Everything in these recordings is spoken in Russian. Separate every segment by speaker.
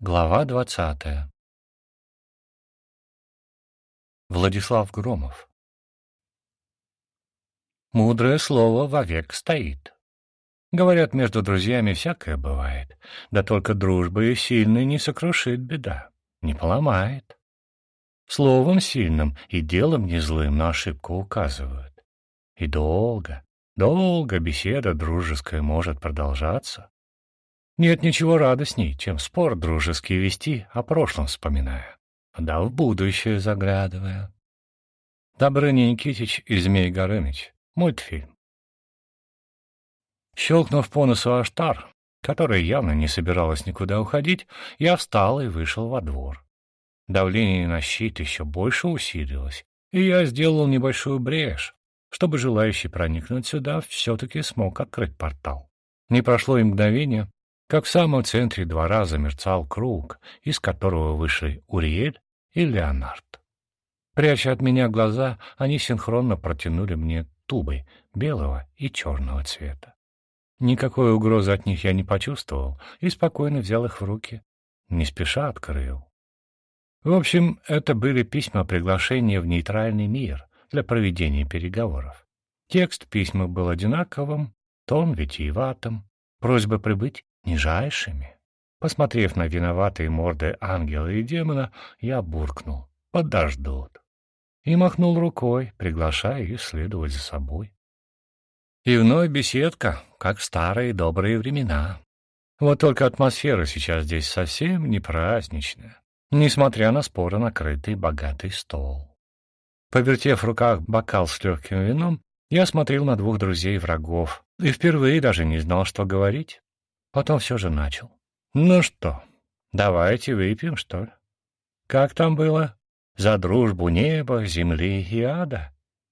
Speaker 1: Глава 20. Владислав Громов. Мудрое слово вовек стоит. Говорят, между друзьями всякое бывает, да только дружбы сильной не сокрушит беда, не поломает. Словом сильным и делом не злым на ошибку указывают. И долго, долго беседа дружеская может продолжаться. Нет ничего радостней, чем спор дружеский вести, о прошлом вспоминая, да в будущее заглядывая. Добрыня Никитич и Змей Горыныч. Мультфильм. Щелкнув по носу Аштар, которая явно не собиралась никуда уходить, я встал и вышел во двор. Давление на щит еще больше усилилось, и я сделал небольшую брешь, чтобы желающий проникнуть сюда все-таки смог открыть портал. Не прошло и мгновение, как в самом центре двора замерцал круг, из которого вышли Уриэль и Леонард. Пряча от меня глаза, они синхронно протянули мне тубы белого и черного цвета. Никакой угрозы от них я не почувствовал и спокойно взял их в руки, не спеша открыл. В общем, это были письма приглашения в нейтральный мир для проведения переговоров. Текст письма был одинаковым, тон витиеватым, просьбы прибыть нижайшими. Посмотрев на виноватые морды ангела и демона, я буркнул: «Подождут», и махнул рукой, приглашая их следовать за собой. И вновь беседка, как в старые добрые времена. Вот только атмосфера сейчас здесь совсем не праздничная, несмотря на споро накрытый богатый стол. Повертев в руках бокал с легким вином, я смотрел на двух друзей-врагов и впервые даже не знал, что говорить. Потом все же начал. «Ну что, давайте выпьем, что ли? Как там было? За дружбу неба, земли и ада?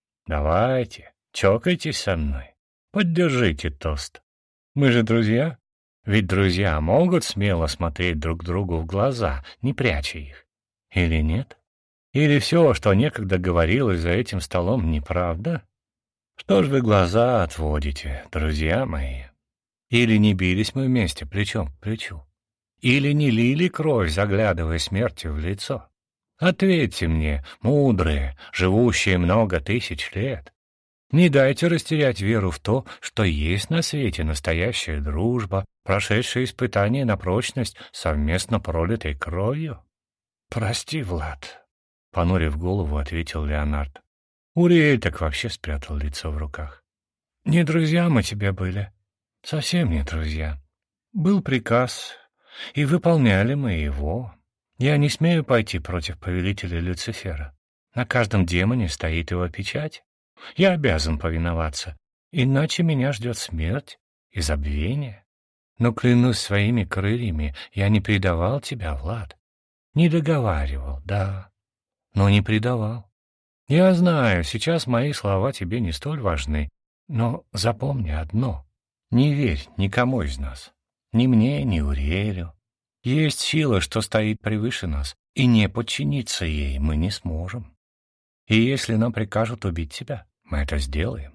Speaker 1: Давайте, чокайтесь со мной, поддержите тост. Мы же друзья, ведь друзья могут смело смотреть друг другу в глаза, не пряча их. Или нет? Или все, что некогда говорилось за этим столом, неправда? Что ж вы глаза отводите, друзья мои? Или не бились мы вместе плечом к плечу? Или не лили кровь, заглядывая смерти в лицо? Ответьте мне, мудрые, живущие много тысяч лет. Не дайте растерять веру в то, что есть на свете настоящая дружба, прошедшая испытание на прочность, совместно пролитой кровью. «Прости, Влад», — понурив голову, ответил Леонард. Уриэль так вообще спрятал лицо в руках. «Не друзья мы тебе были. Совсем не друзья. Был приказ, и выполняли мы его. Я не смею пойти против повелителя Люцифера. На каждом демоне стоит его печать. Я обязан повиноваться, иначе меня ждет смерть и забвение. Но клянусь своими крыльями, я не предавал тебя, Влад. Не договаривал, да, но не предавал. Я знаю, сейчас мои слова тебе не столь важны, но запомни одно. Не верь никому из нас, ни мне, ни Уриэлю. Есть сила, что стоит превыше нас, и не подчиниться ей мы не сможем. И если нам прикажут убить тебя, мы это сделаем.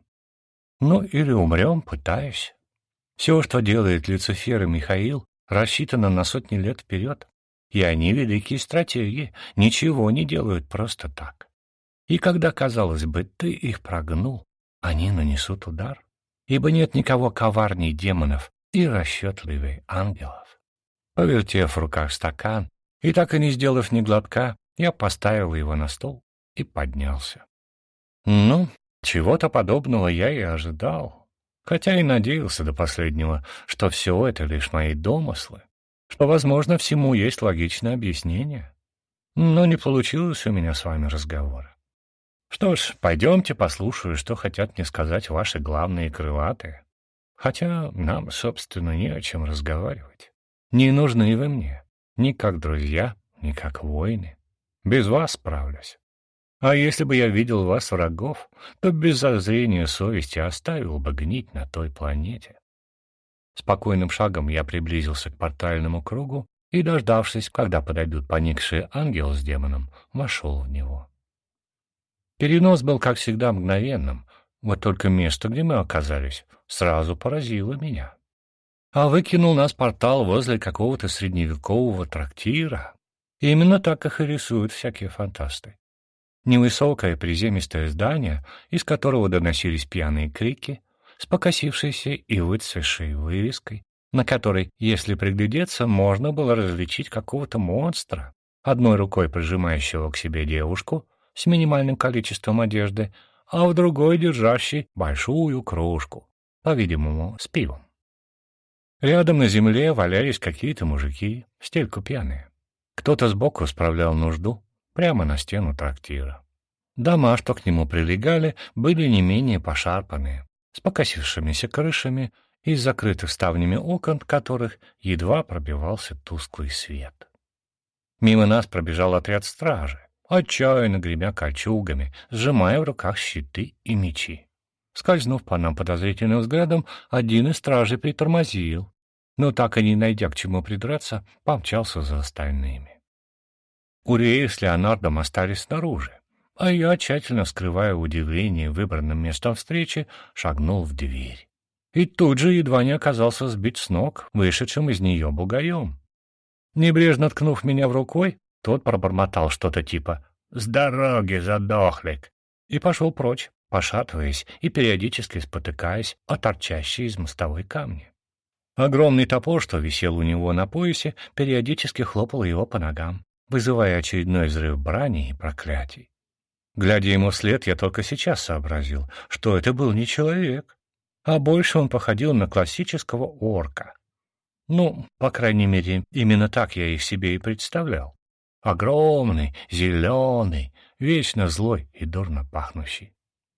Speaker 1: Ну или умрем, пытаясь. Все, что делает Люцифер и Михаил, рассчитано на сотни лет вперед. И они великие стратеги, ничего не делают просто так. И когда, казалось бы, ты их прогнул, они нанесут удар. Ибо нет никого коварней демонов и расчетливей ангелов. Повертев в руках стакан и так и не сделав ни глотка, я поставил его на стол и поднялся. Ну, чего-то подобного я и ожидал, хотя и надеялся до последнего, что все это лишь мои домыслы, что, возможно, всему есть логичное объяснение. Но не получилось у меня с вами разговора. Что ж, пойдемте послушаю, что хотят мне сказать ваши главные крылатые. Хотя нам, собственно, не о чем разговаривать. Не нужны вы мне, ни как друзья, ни как воины. Без вас справлюсь. А если бы я видел вас врагов, то без зазрения совести оставил бы гнить на той планете. Спокойным шагом я приблизился к портальному кругу и, дождавшись, когда подойдут поникшие ангел с демоном, вошел в него. Перенос был, как всегда, мгновенным, вот только место, где мы оказались, сразу поразило меня. а выкинул нас портал возле какого-то средневекового трактира. Именно так их и рисуют всякие фантасты. Невысокое приземистое здание, из которого доносились пьяные крики, с покосившейся и выцветшей вывеской, на которой, если приглядеться, можно было различить какого-то монстра, одной рукой прижимающего к себе девушку с минимальным количеством одежды, а в другой держащий большую кружку, по-видимому, с пивом. Рядом на земле валялись какие-то мужики, в стельку пьяные. Кто-то сбоку справлял нужду, прямо на стену трактира. Дома, что к нему прилегали, были не менее пошарпанные, с покосившимися крышами и с закрытых ставнями окон, которых едва пробивался тусклый свет. Мимо нас пробежал отряд стражи, отчаянно гремя кольчугами, сжимая в руках щиты и мечи. Скользнув по нам подозрительным взглядом, один из стражей притормозил, но, так и не найдя к чему придраться, помчался за остальными. Урея с Леонардом остались снаружи, а я, тщательно скрывая удивление выбранным местом встречи, шагнул в дверь. И тут же едва не оказался сбит с ног, вышедшим из нее бугаем. Небрежно ткнув меня в рукой, тот пробормотал что-то типа «С дороги, задохлик!» и пошел прочь, пошатываясь и периодически спотыкаясь о торчащие из мостовой камни. Огромный топор, что висел у него на поясе, периодически хлопал его по ногам, вызывая очередной взрыв брани и проклятий. Глядя ему вслед, я только сейчас сообразил, что это был не человек, а больше он походил на классического орка. Ну, по крайней мере, именно так я их себе и представлял. Огромный, зеленый, вечно злой и дурно пахнущий.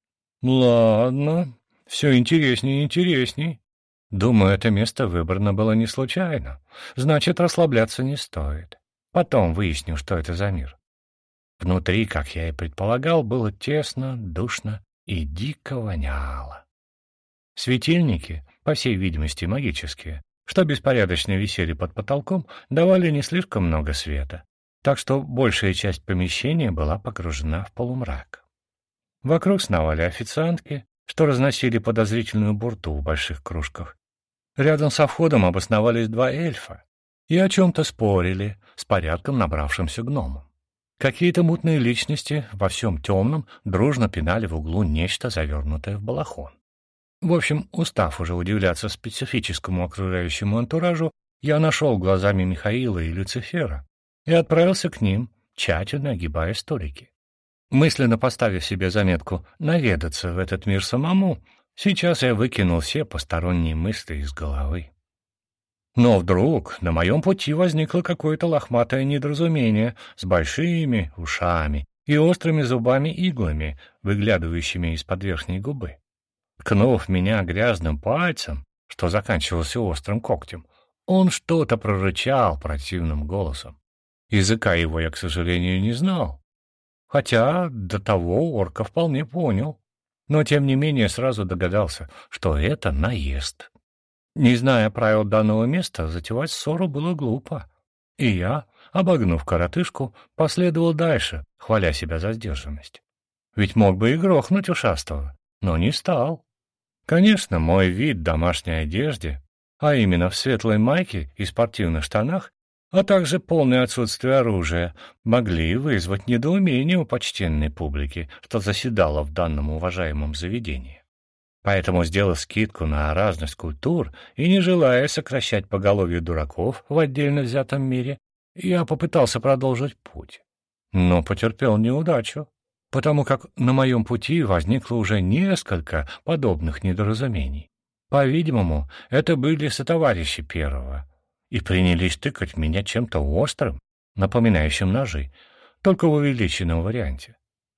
Speaker 1: Ладно, все интереснее и интересней. Думаю, это место выбрано было не случайно. Значит, расслабляться не стоит. Потом выясню, что это за мир. Внутри, как я и предполагал, было тесно, душно и дико воняло. Светильники, по всей видимости магические, что беспорядочно висели под потолком, давали не слишком много света, так что большая часть помещения была погружена в полумрак. Вокруг сновали официантки, что разносили подозрительную бурту в больших кружках. Рядом со входом обосновались два эльфа и о чем-то спорили с порядком набравшимся гномом. Какие-то мутные личности во всем темном дружно пинали в углу нечто, завернутое в балахон. В общем, устав уже удивляться специфическому окружающему антуражу, я нашел глазами Михаила и Люцифера и отправился к ним, тщательно огибая столики. Мысленно поставив себе заметку наведаться в этот мир самому, сейчас я выкинул все посторонние мысли из головы. Но вдруг на моем пути возникло какое-то лохматое недоразумение с большими ушами и острыми зубами-иглами, выглядывающими из-под верхней губы. Ткнув меня грязным пальцем, что заканчивался острым когтем, он что-то прорычал противным голосом. Языка его я, к сожалению, не знал, хотя до того орка вполне понял, но тем не менее сразу догадался, что это наезд. Не зная правил данного места, затевать ссору было глупо, и я, обогнув коротышку, последовал дальше, хваля себя за сдержанность. Ведь мог бы и грохнуть ушастого, но не стал. Конечно, мой вид в домашней одежде, а именно в светлой майке и спортивных штанах, а также полное отсутствие оружия, могли вызвать недоумение у почтенной публики, что заседала в данном уважаемом заведении. Поэтому, сделав скидку на разность культур и не желая сокращать поголовье дураков в отдельно взятом мире, я попытался продолжить путь, но потерпел неудачу, потому как на моем пути возникло уже несколько подобных недоразумений. По-видимому, это были сотоварищи первого, и принялись тыкать меня чем-то острым, напоминающим ножи, только в увеличенном варианте.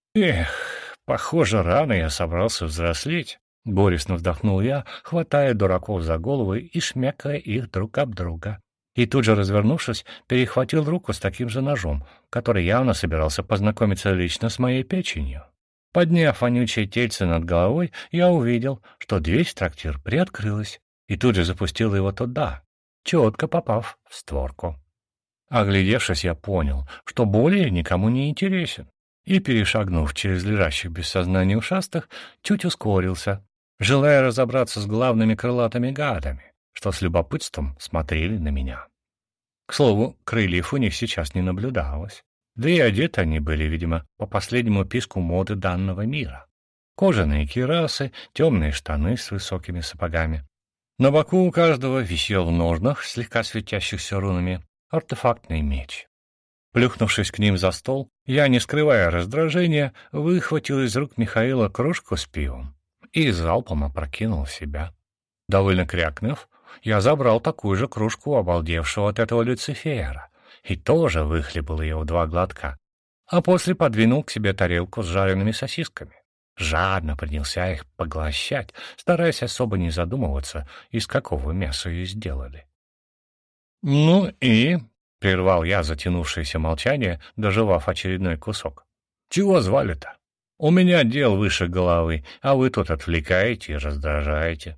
Speaker 1: Эх, похоже, рано я собрался взрослеть. Горестно вздохнул я, хватая дураков за головы и шмякая их друг об друга. И тут же, развернувшись, перехватил руку с таким же ножом, который явно собирался познакомиться лично с моей печенью. Подняв вонючее тельце над головой, я увидел, что дверь в трактир приоткрылась, и тут же запустил его туда, четко попав в створку. Оглядевшись, я понял, что более никому не интересен, и, перешагнув через лежащих без сознания ушастых, чуть ускорился, желая разобраться с главными крылатыми гадами, что с любопытством смотрели на меня. К слову, крыльев у них сейчас не наблюдалось. Да и одеты они были, видимо, по последнему писку моды данного мира. Кожаные кирасы, темные штаны с высокими сапогами. На боку у каждого висел в ножнах, слегка светящихся рунами, артефактный меч. Плюхнувшись к ним за стол, я, не скрывая раздражения, выхватил из рук Михаила кружку с пивом и залпом опрокинул в себя. Довольно крякнув, я забрал такую же кружку обалдевшего от этого Люцифера и тоже выхлебал ее в 2 глотка, а после подвинул к себе тарелку с жареными сосисками. Жадно принялся их поглощать, стараясь особо не задумываться, из какого мяса ее сделали. «Ну и...» — прервал я затянувшееся молчание, дожевав очередной кусок. «Чего звали-то? У меня дел выше головы, а вы тут отвлекаете и раздражаете.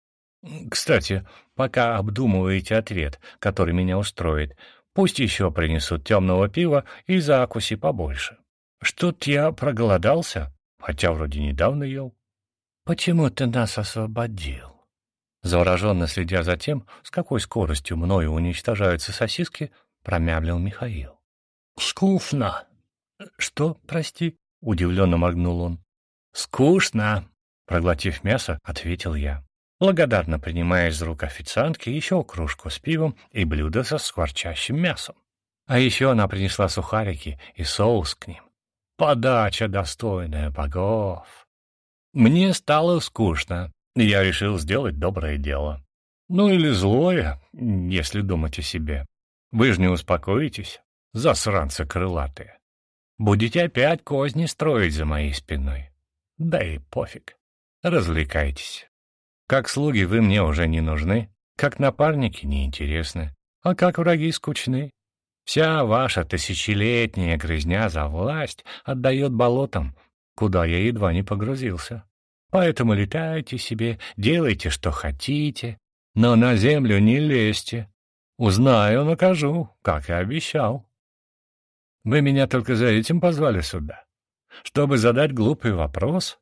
Speaker 1: Кстати, пока обдумываете ответ, который меня устроит, пусть еще принесут темного пива и закуси побольше. Что-то я проголодался, хотя вроде недавно ел». «Почему ты нас освободил?» Завороженно следя за тем, с какой скоростью мною уничтожаются сосиски, промямлил Михаил. «Скучно». «Что, прости?» — удивленно моргнул он. «Скучно», — проглотив мясо, ответил я, благодарно принимая из рук официантки еще кружку с пивом и блюдо со скворчащим мясом. А еще она принесла сухарики и соус к ним. Подача, достойная богов. Мне стало скучно, и я решил сделать доброе дело. Ну или злое, если думать о себе. Вы же не успокоитесь, засранцы крылатые. Будете опять козни строить за моей спиной. Да и пофиг. Развлекайтесь. Как слуги вы мне уже не нужны, как напарники неинтересны, а как враги скучны. Вся ваша тысячелетняя грызня за власть отдает болотам, куда я едва не погрузился. Поэтому летайте себе, делайте, что хотите, но на землю не лезьте. Узнаю, накажу, как и обещал. Вы меня только за этим позвали сюда, чтобы задать глупый вопрос?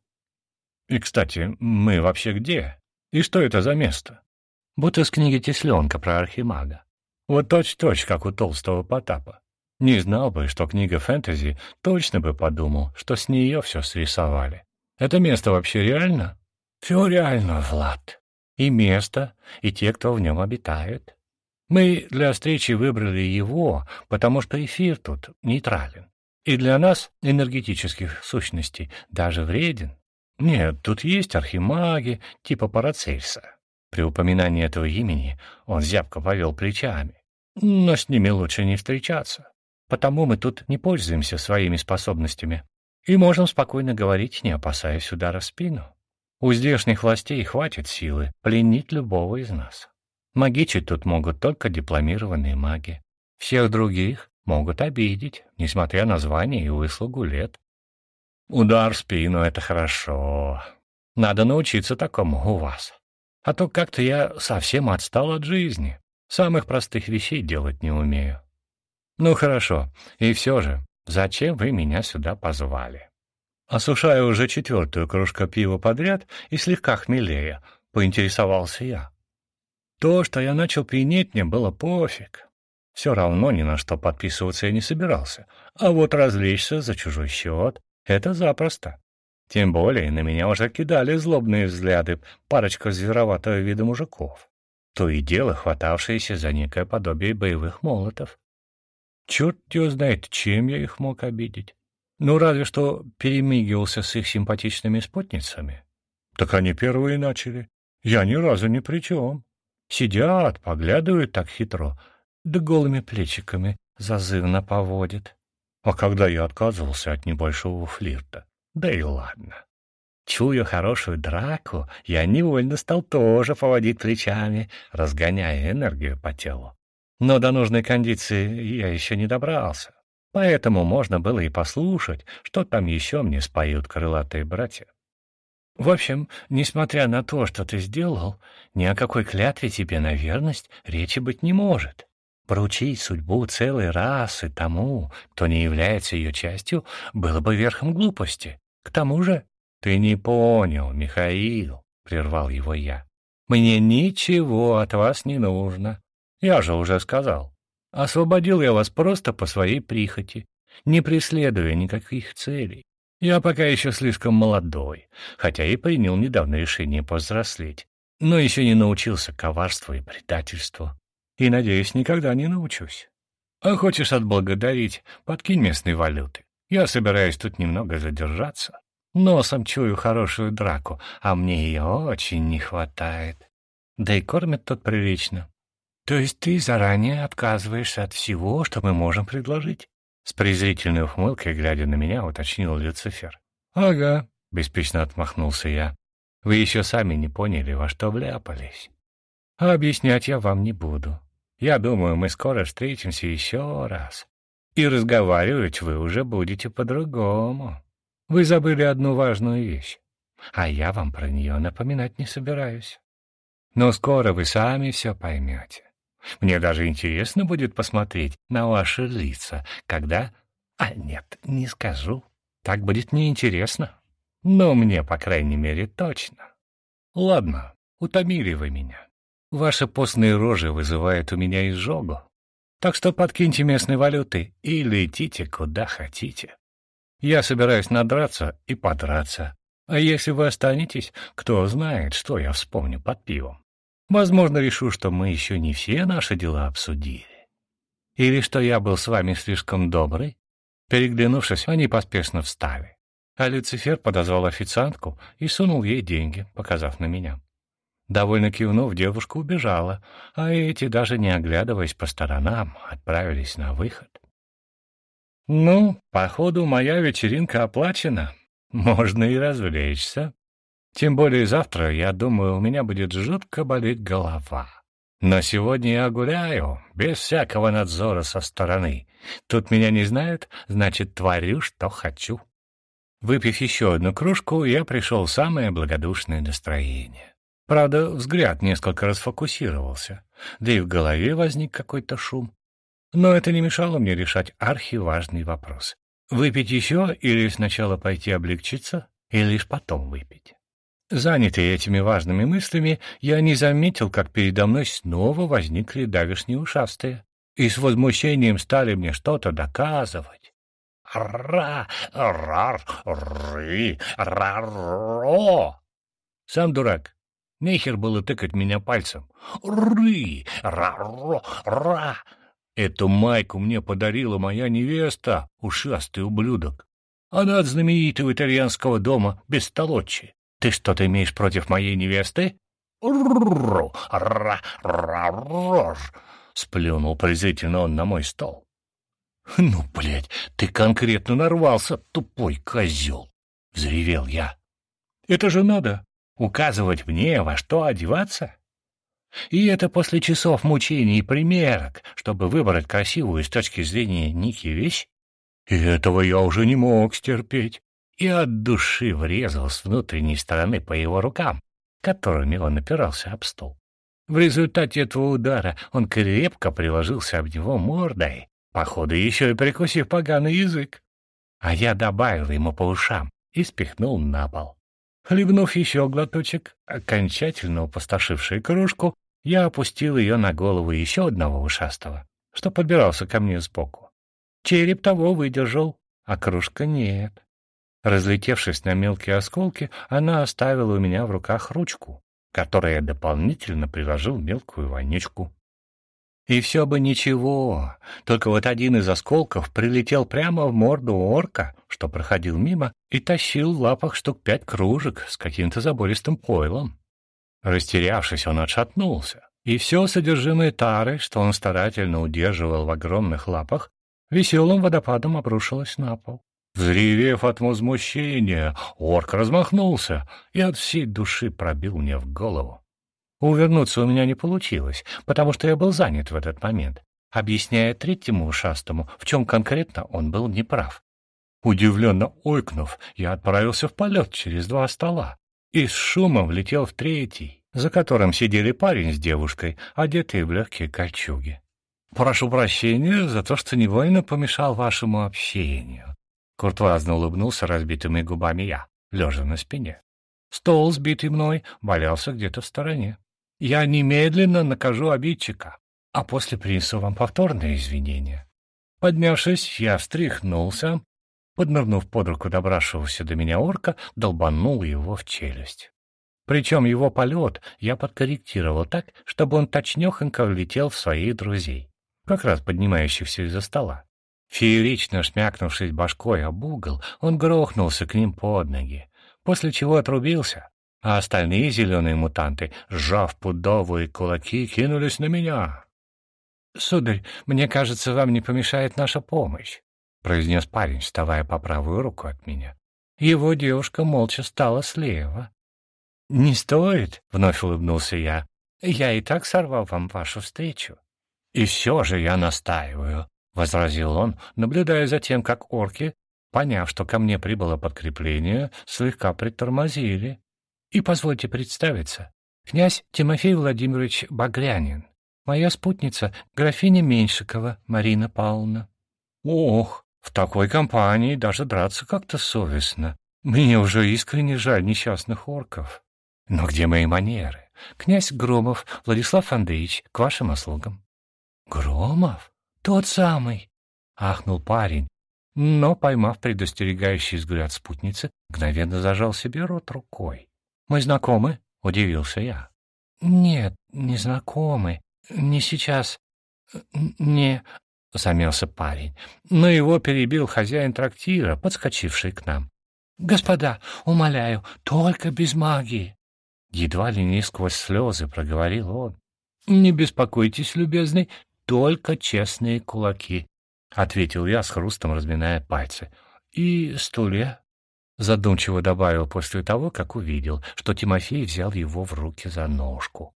Speaker 1: И, кстати, мы вообще где? И что это за место? Будто из книги Тесленка про архимага. Вот точь-в-точь, как у толстого Потапа. Не знал бы, что книга фэнтези, точно бы подумал, что с нее все срисовали. Это место вообще реально? Все реально, Влад. И место, и те, кто в нем обитает. Мы для встречи выбрали его, потому что эфир тут нейтрален. И для нас, энергетических сущностей, даже вреден. Нет, тут есть архимаги, типа Парацельса. При упоминании этого имени он зябко повел плечами. Но с ними лучше не встречаться. Потому мы тут не пользуемся своими способностями и можем спокойно говорить, не опасаясь удара в спину. У здешних властей хватит силы пленить любого из нас. Магичить тут могут только дипломированные маги. Всех других могут обидеть, несмотря на звание и выслугу лет. Удар в спину — это хорошо. Надо научиться такому у вас. А то как-то я совсем отстал от жизни. Самых простых вещей делать не умею. Ну хорошо, и все же, зачем вы меня сюда позвали? Осушая уже 4-ю кружку пива подряд и слегка хмелея, поинтересовался я. То, что я начал пьянеть, мне было пофиг. Все равно ни на что подписываться я не собирался. А вот развлечься за чужой счет — это запросто. Тем более на меня уже кидали злобные взгляды парочка звероватого вида мужиков, то и дело хватавшиеся за некое подобие боевых молотов. Черт его знает, чем я их мог обидеть. Ну, разве что перемигивался с их симпатичными спутницами. Так они первые начали. Я ни разу ни при чем. Сидят, поглядывают так хитро, да голыми плечиками зазывно поводят. А когда я отказывался от небольшого флирта, да и ладно. Чуя хорошую драку, я невольно стал тоже поводить плечами, разгоняя энергию по телу. Но до нужной кондиции я еще не добрался, поэтому можно было и послушать, что там еще мне споют крылатые братья. В общем, несмотря на то, что ты сделал, ни о какой клятве тебе на верность речи быть не может. Поручить судьбу целой расы тому, кто не является ее частью, было бы верхом глупости. К тому же... — Ты не понял, Михаил, — прервал его я. Мне ничего от вас не нужно. Я же уже сказал. Освободил я вас просто по своей прихоти, не преследуя никаких целей. Я пока еще слишком молодой, хотя и принял недавно решение повзрослеть, но еще не научился коварству и предательству. И, надеюсь, никогда не научусь. А хочешь отблагодарить, подкинь местной валюты. Я собираюсь тут немного задержаться. Носом чую хорошую драку, а мне ее очень не хватает. Да и кормят тут прилично. То есть ты заранее отказываешься от всего, что мы можем предложить? С презрительной ухмылкой, глядя на меня, уточнил Люцифер. Ага, беспечно отмахнулся я. Вы еще сами не поняли, во что вляпались. А объяснять я вам не буду. Я думаю, мы скоро встретимся еще раз. И разговаривать вы уже будете по-другому. Вы забыли одну важную вещь, а я вам про нее напоминать не собираюсь. Но скоро вы сами все поймете. Мне даже интересно будет посмотреть на ваши лица, когда... А нет, не скажу. Так будет неинтересно. Но мне, по крайней мере, точно. Ладно, утомили вы меня. Ваши постные рожи вызывают у меня изжогу. Так что подкиньте местной валюты и летите куда хотите. Я собираюсь надраться и подраться. А если вы останетесь, кто знает, что я вспомню под пивом. Возможно, решу, что мы еще не все наши дела обсудили. Или что я был с вами слишком добрый. Переглянувшись, они поспешно встали. А Люцифер подозвал официантку и сунул ей деньги, показав на меня. Довольно кивнув, девушка убежала, а эти, даже не оглядываясь по сторонам, отправились на выход. Ну, походу, моя вечеринка оплачена. Можно и развлечься. Тем более завтра, я думаю, у меня будет жутко болеть голова. Но сегодня я гуляю, без всякого надзора со стороны. Тут меня не знают, значит, творю, что хочу. Выпив еще одну кружку, я пришел в самое благодушное настроение. Правда, взгляд несколько расфокусировался, да и в голове возник какой-то шум. Но это не мешало мне решать архиважный вопрос. Выпить еще или сначала пойти облегчиться, и лишь потом выпить? Занятый этими важными мыслями, я не заметил, как передо мной снова возникли давешние ушастые и с возмущением стали мне что-то доказывать. «Ра! Рар! Ры! Ра-ро!» Сам дурак. Нехер было тыкать меня пальцем. «Ры! Ра-ро! Ра!» Эту майку мне подарила моя невеста, ушастый ублюдок. Она от знаменитого итальянского дома Бестолоччи. Ты что-то имеешь против моей невесты? Сплюнул презрительно он на мой стол. Ну, блядь, ты конкретно нарвался, тупой козел! Взревел я. Это же надо указывать мне, во что одеваться? И это после часов мучений и примерок, чтобы выбрать красивую с точки зрения Ники вещь? И этого я уже не мог стерпеть. И от души врезал с внутренней стороны по его рукам, которыми он опирался об стол. В результате этого удара он крепко приложился об него мордой, походу еще и прикусив поганый язык. А я добавил ему по ушам и спихнул на пол. Хлебнув еще глоточек, окончательно опустошивший кружку, я опустил ее на голову еще одного ушастого, что подбирался ко мне сбоку. Череп того выдержал, а кружка нет. Разлетевшись на мелкие осколки, она оставила у меня в руках ручку, которой я дополнительно приложил мелкую вонючку. И все бы ничего, только вот один из осколков прилетел прямо в морду орка, что проходил мимо, и тащил в лапах штук 5 кружек с каким-то забористым пойлом. Растерявшись, он отшатнулся, и все содержимое тары, что он старательно удерживал в огромных лапах, веселым водопадом обрушилось на пол. Взревев от возмущения, орк размахнулся и от всей души пробил мне в голову. Увернуться у меня не получилось, потому что я был занят в этот момент, объясняя третьему ушастому, в чем конкретно он был неправ. Удивленно ойкнув, я отправился в полет через 2 стола и с шумом влетел в третий, за которым сидели парень с девушкой, одетые в легкие кольчуги. «Прошу прощения за то, что невольно помешал вашему общению», — куртуазно улыбнулся разбитыми губами я, лежа на спине. Стол, сбитый мной, валялся где-то в стороне. Я немедленно накажу обидчика, а после принесу вам повторные извинения». Поднявшись, я встряхнулся, поднырнув под руку добравшегося до меня орка, долбанул его в челюсть. Причем его полет я подкорректировал так, чтобы он точнёхонько влетел в своих друзей, как раз поднимающихся из-за стола. Феерично шмякнувшись башкой об угол, он грохнулся к ним под ноги, после чего отрубился, а остальные зеленые мутанты, сжав пудовые кулаки, кинулись на меня. «Сударь, мне кажется, вам не помешает наша помощь», — произнес парень, вставая по правую руку от меня. Его девушка молча стала слева. «Не стоит», — вновь улыбнулся я. «Я и так сорвал вам вашу встречу». «И все же я настаиваю», — возразил он, наблюдая за тем, как орки, поняв, что ко мне прибыло подкрепление, слегка притормозили. «И позвольте представиться, князь Тимофей Владимирович Багрянин, моя спутница, графиня Меньшикова Марина Павловна». «Ох, в такой компании даже драться как-то совестно. Мне уже искренне жаль несчастных орков. Но где мои манеры? Князь Громов Владислав Андреевич, к вашим услугам». «Громов? Тот самый!» — ахнул парень, но, поймав предостерегающий взгляд спутницы, мгновенно зажал себе рот рукой. «Мы знакомы?» — удивился я. «Нет, не знакомы. Не сейчас. Не...» — замялся парень, но его перебил хозяин трактира, подскочивший к нам. «Господа, умоляю, только без магии!» Едва ли не сквозь слезы проговорил он. «Не беспокойтесь, любезный, только честные кулаки», — ответил я с хрустом, разминая пальцы. «И стулья», — задумчиво добавил после того, как увидел, что Тимофей взял его в руки за ножку.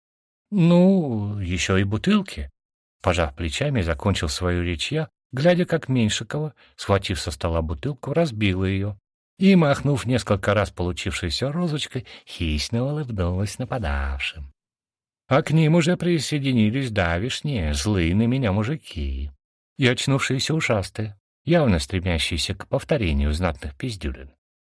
Speaker 1: «Ну, еще и бутылки». Пожав плечами, закончил свою речь я, глядя, как Меньшикова, схватив со стола бутылку, разбила ее и, махнув несколько раз получившейся розочкой, хищно улыбнулась нападавшим. А к ним уже присоединились давишние, злые на меня мужики и очнувшиеся ушастые, явно стремящиеся к повторению знатных пиздюлин.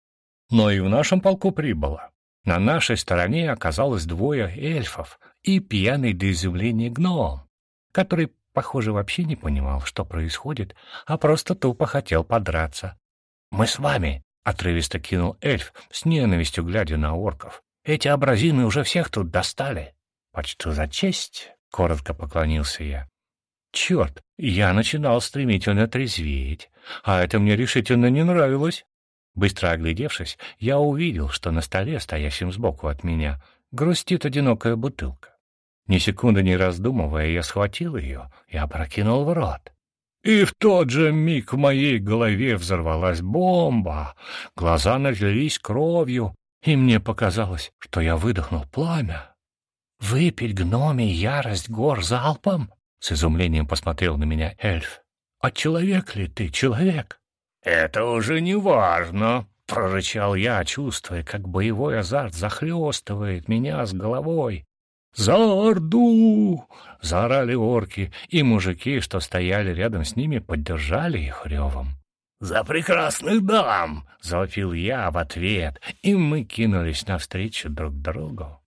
Speaker 1: Но и в нашем полку прибыло. На нашей стороне оказалось 2 эльфов и пьяный до изумления гном, который, похоже, вообще не понимал, что происходит, а просто тупо хотел подраться. «Мы с вами!» — отрывисто кинул эльф, с ненавистью глядя на орков. «Эти абразины уже всех тут достали!» «Почту за честь!» — коротко поклонился я. «Черт, я начинал стремительно трезветь, а это мне решительно не нравилось!» Быстро оглядевшись, я увидел, что на столе, стоящем сбоку от меня, грустит одинокая бутылка. Ни секунды не раздумывая, я схватил ее и опрокинул в рот. И в тот же миг в моей голове взорвалась бомба, глаза налились кровью, и мне показалось, что я выдохнул пламя. «Выпить гномий ярость гор залпом?» — с изумлением посмотрел на меня эльф. «А человек ли ты, человек?» «Это уже не важно», — прорычал я, чувствуя, как боевой азарт захлестывает меня с головой. «За Орду!» — заорали орки, и мужики, что стояли рядом с ними, поддержали их ревом. «За прекрасных дам!» — завопил я в ответ, и мы кинулись навстречу друг другу.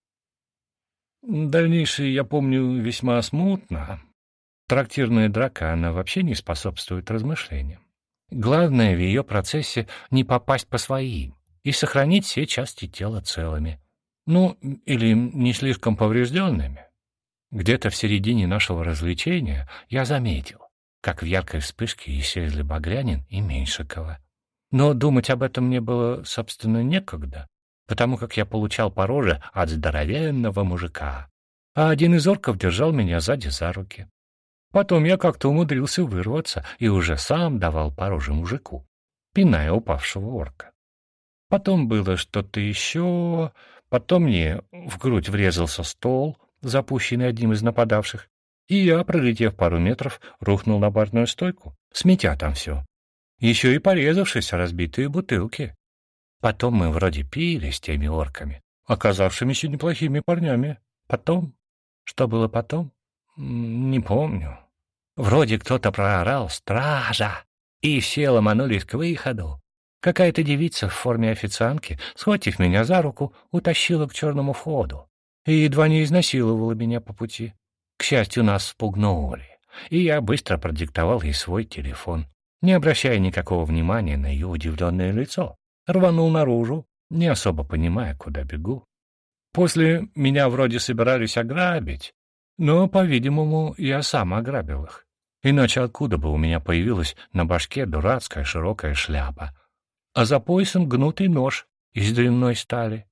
Speaker 1: Дальнейшее я помню весьма смутно. Трактирная драка, она вообще не способствует размышлениям. Главное в ее процессе не попасть по своим и сохранить все части тела целыми. Ну, или не слишком поврежденными. Где-то в середине нашего развлечения я заметил, как в яркой вспышке исчезли Багрянин и Меньшикова. Но думать об этом мне было, собственно, некогда, потому как я получал по роже от здоровенного мужика, а один из орков держал меня сзади за руки. Потом я как-то умудрился вырваться и уже сам давал по роже мужику, пиная упавшего орка. Потом было что-то еще, потом мне в грудь врезался стол, запущенный одним из нападавших, и я, пролетев пару метров, рухнул на барную стойку, сметя там все, еще и порезавшись о разбитые бутылки. Потом мы вроде пили с теми орками, оказавшимися неплохими парнями. Потом... Что было потом? Не помню. Вроде кто-то проорал «Стража!» и все ломанулись к выходу. Какая-то девица в форме официантки, схватив меня за руку, утащила к черному входу. и едва не изнасиловала меня по пути. К счастью, нас спугнули, и я быстро продиктовал ей свой телефон, не обращая никакого внимания на ее удивленное лицо. Рванул наружу, не особо понимая, куда бегу. После меня вроде собирались ограбить, но, по-видимому, я сам ограбил их. Иначе откуда бы у меня появилась на башке дурацкая широкая шляпа, а за поясом гнутый нож из дрянной стали?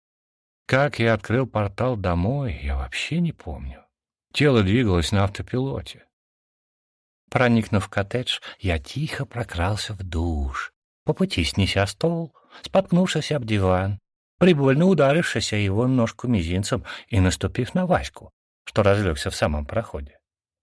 Speaker 1: Как я открыл портал домой, я вообще не помню. Тело двигалось на автопилоте. Проникнув в коттедж, я тихо прокрался в душ, по пути снеся стол, споткнувшись об диван, прибольно ударившись о его ножку мизинцем и наступив на Ваську, что разлегся в самом проходе.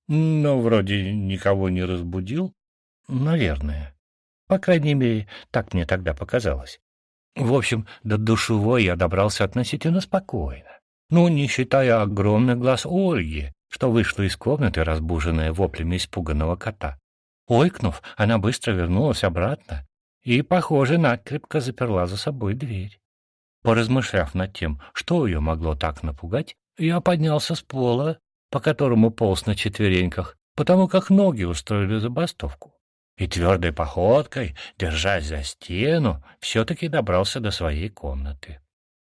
Speaker 1: Но вроде никого не разбудил. Наверное. По крайней мере, так мне тогда показалось. В общем, до душевой я добрался относительно спокойно. Ну, не считая огромных глаз Ольги, что вышла из комнаты, разбуженная воплями испуганного кота. Ойкнув, она быстро вернулась обратно и, похоже, накрепко заперла за собой дверь. Поразмышляв над тем, что ее могло так напугать, я поднялся с пола, по которому полз на четвереньках, потому как ноги устроили забастовку, и твердой походкой, держась за стену, все-таки добрался до своей комнаты.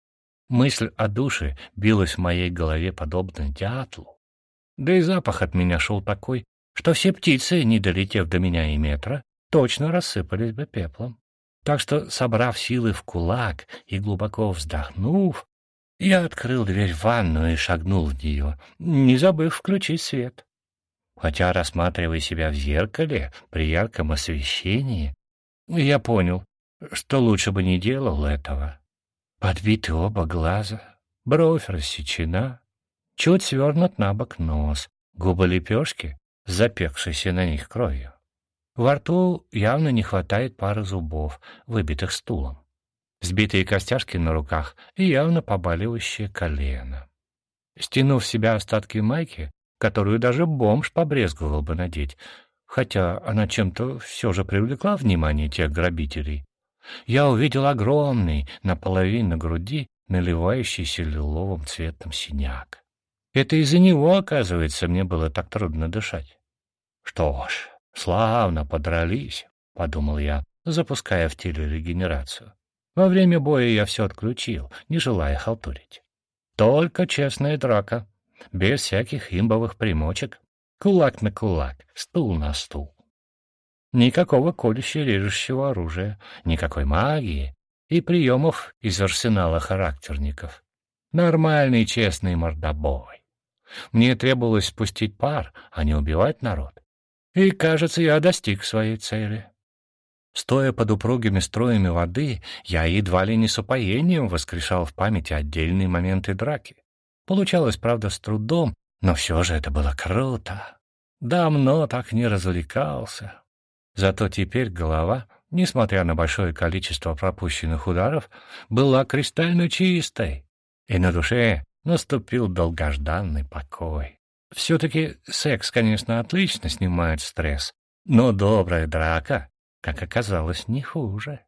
Speaker 1: Мысль о душе билась в моей голове подобно дятлу. Да и запах от меня шел такой, что все птицы, не долетев до меня и метра, точно рассыпались бы пеплом. Так что, собрав силы в кулак и глубоко вздохнув, я открыл дверь в ванную и шагнул в нее, не забыв включить свет. Хотя, рассматривая себя в зеркале при ярком освещении, я понял, что лучше бы не делал этого. Подбиты оба глаза, бровь рассечена, чуть свернут на бок нос, губы лепешки, запекшиеся на них кровью. Во рту явно не хватает пары зубов, выбитых стулом. Сбитые костяшки на руках и явно побаливающее колено. Стянув с себя остатки майки, которую даже бомж побрезговал бы надеть, хотя она чем-то все же привлекла внимание тех грабителей, я увидел огромный, наполовину груди, наливающийся лиловым цветом синяк. Это из-за него, оказывается, мне было так трудно дышать. Что ж, славно подрались, — подумал я, запуская в теле регенерацию. Во время боя я все отключил, не желая халтурить. Только честная драка, без всяких имбовых примочек, кулак на кулак, стул на стул. Никакого колюще-режущего оружия, никакой магии и приемов из арсенала характерников. Нормальный честный мордобой. Мне требовалось спустить пар, а не убивать народ. И, кажется, я достиг своей цели. Стоя под упругими струями воды, я едва ли не с упоением воскрешал в памяти отдельные моменты драки. Получалось, правда, с трудом, но все же это было круто. Давно так не развлекался. Зато теперь голова, несмотря на большое количество пропущенных ударов, была кристально чистой, и на душе наступил долгожданный покой. Все-таки секс, конечно, отлично снимает стресс, но добрая драка, как оказалось, не хуже.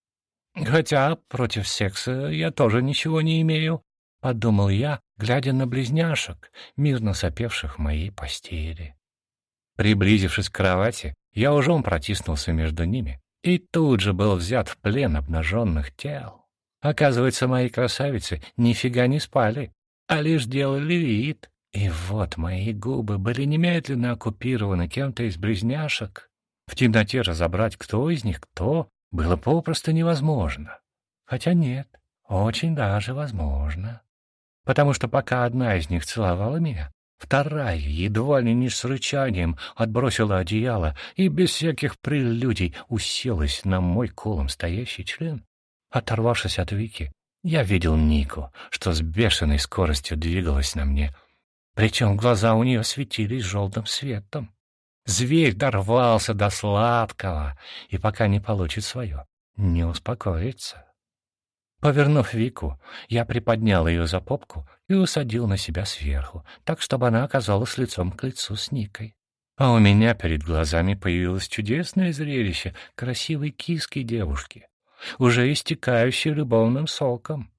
Speaker 1: Хотя против секса я тоже ничего не имею, — подумал я, глядя на близняшек, мирно сопевших в моей постели. Приблизившись к кровати, я ужом протиснулся между ними и тут же был взят в плен обнаженных тел. Оказывается, мои красавицы нифига не спали, а лишь делали вид. И вот мои губы были немедленно оккупированы кем-то из близняшек. В темноте разобрать, кто из них кто, было попросту невозможно. Хотя нет, очень даже возможно. Потому что пока одна из них целовала меня, вторая едва ли не с рычанием отбросила одеяло и без всяких прелюдий уселась на мой колом стоящий член. Оторвавшись от Вики, я видел Нику, что с бешеной скоростью двигалась на мне. Причем глаза у нее светились желтым светом. Зверь дорвался до сладкого, и пока не получит свое, не успокоится. Повернув Вику, я приподнял ее за попку и усадил на себя сверху, так, чтобы она оказалась лицом к лицу с Никой. А у меня перед глазами появилось чудесное зрелище красивой киски девушки, уже истекающей любовным соком.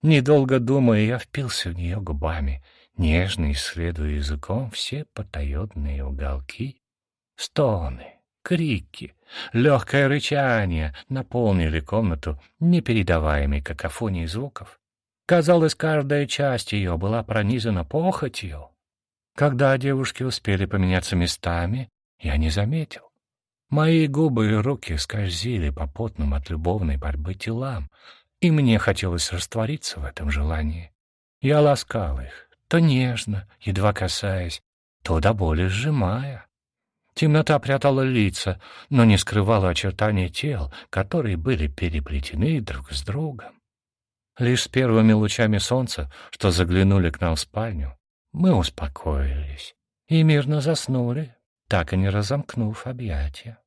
Speaker 1: Недолго думая, я впился в нее губами, нежно исследуя языком все потаенные уголки. Стоны, крики, легкое рычание наполнили комнату непередаваемой какофонией звуков. Казалось, каждая часть ее была пронизана похотью. Когда девушки успели поменяться местами, я не заметил. Мои губы и руки скользили по потным от любовной борьбы телам, и мне хотелось раствориться в этом желании. Я ласкал их, то нежно, едва касаясь, то до боли сжимая. Темнота прятала лица, но не скрывала очертания тел, которые были переплетены друг с другом. Лишь с первыми лучами солнца, что заглянули к нам в спальню, мы успокоились и мирно заснули, так и не разомкнув объятия.